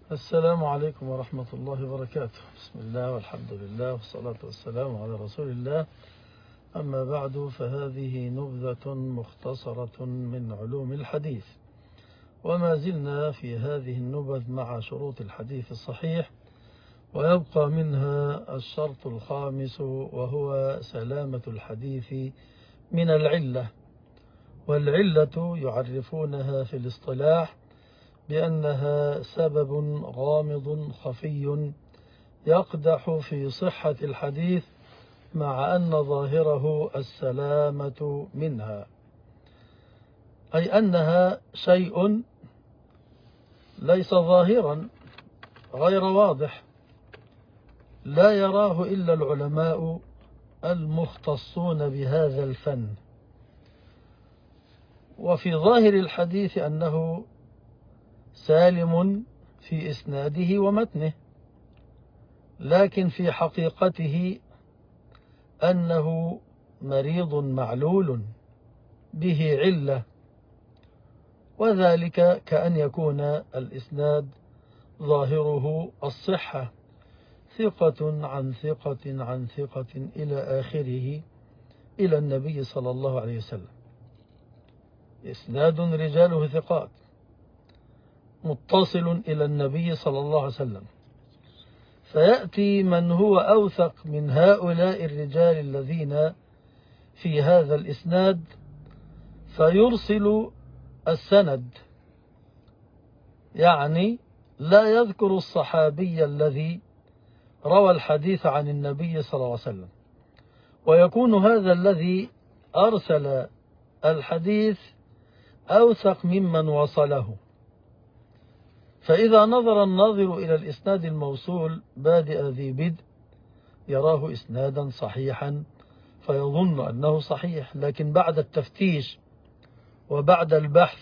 السلام عليكم ورحمة الله وبركاته. بسم الله والحمد لله والصلاة والسلام على رسول الله. أما بعد، فهذه نبذة مختصرة من علوم الحديث، وما زلنا في هذه النبذ مع شروط الحديث الصحيح، ويبقى منها الشرط الخامس وهو سلامة الحديث من العلة. والعلة يعرفونها في الاصطلاح بأنها سبب غامض خفي يقدح في صحة الحديث مع أن ظاهره السلامة منها، أي أنها شيء ليس ظاهرا غير واضح لا يراه إلا العلماء المختصون بهذا الفن. وفي ظاهر الحديث أنه سالم في إسناده ومتنه، لكن في حقيقته أنه مريض معلول به علة، وذلك كأن يكون الإسناد ظاهره الصحة، ثقة عن ثقة عن ثقة إلى آخره إلى النبي صلى الله عليه وسلم، إسناد رجاله ثقات متصل إلى النبي صلى الله عليه وسلم، فيأتي من هو أوثق من هؤلاء الرجال الذين في هذا الإسناد فيرسل السند، يعني لا يذكر الصحابي الذي روى الحديث عن النبي صلى الله عليه وسلم، ويكون هذا الذي أرسل الحديث أوثق ممن وصله. فإذا نظر الناظر إلى الإسناد الموصول بادئ ذي بدء يراه إسنادا صحيحا فيظن أنه صحيح، لكن بعد التفتيش وبعد البحث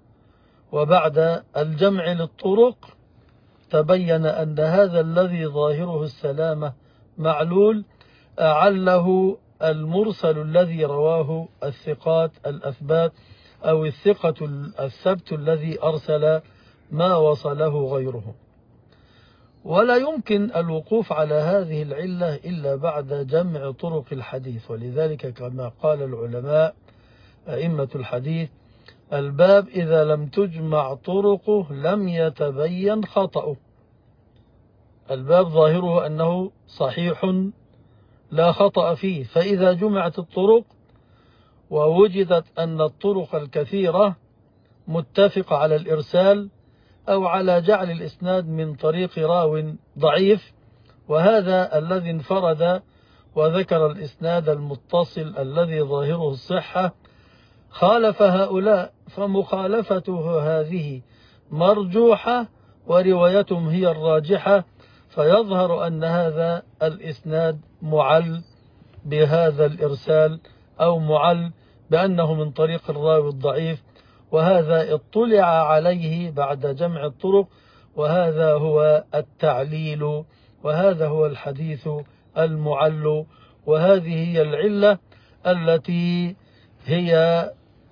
وبعد الجمع للطرق تبين أن هذا الذي ظاهره السلامة معلول أعله المرسل الذي رواه الثقات الأثبات أو الثقة الثبت الذي أرسل ما وصله غيره. ولا يمكن الوقوف على هذه العلة إلا بعد جمع طرق الحديث، ولذلك كما قال العلماء أئمة الحديث: الباب إذا لم تجمع طرقه لم يتبين خطأه. الباب ظاهره أنه صحيح لا خطأ فيه، فإذا جمعت الطرق ووجدت أن الطرق الكثيرة متفقة على الإرسال أو على جعل الإسناد من طريق راو ضعيف، وهذا الذي انفرد وذكر الإسناد المتصل الذي ظاهره الصحة خالف هؤلاء، فمخالفته هذه مرجوحة وروايتهم هي الراجحة، فيظهر أن هذا الإسناد معل بهذا الإرسال أو معل بأنه من طريق الراوي الضعيف، وهذا اطلع عليه بعد جمع الطرق، وهذا هو التعليل، وهذا هو الحديث المعل، وهذه هي العلة التي هي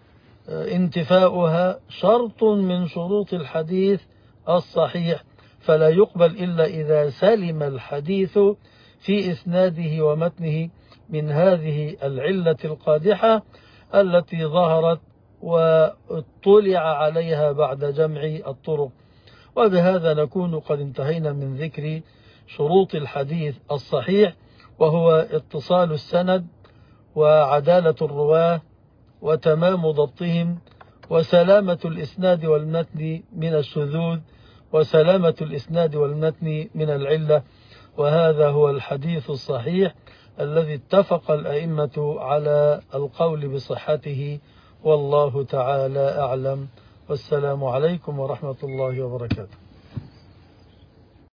انتفاؤها شرط من شروط الحديث الصحيح، فلا يقبل إلا إذا سلم الحديث في إسناده ومتنه من هذه العلة القادحة التي ظهرت واطلع عليها بعد جمع الطرق. وبهذا نكون قد انتهينا من ذكر شروط الحديث الصحيح، وهو اتصال السند وعدالة الرواة وتمام ضبطهم وسلامة الإسناد والمتن من الشذوذ وسلامة الإسناد والمتن من العلة، وهذا هو الحديث الصحيح الذي اتفق الأئمة على القول بصحته، والله تعالى أعلم. والسلام عليكم ورحمة الله وبركاته.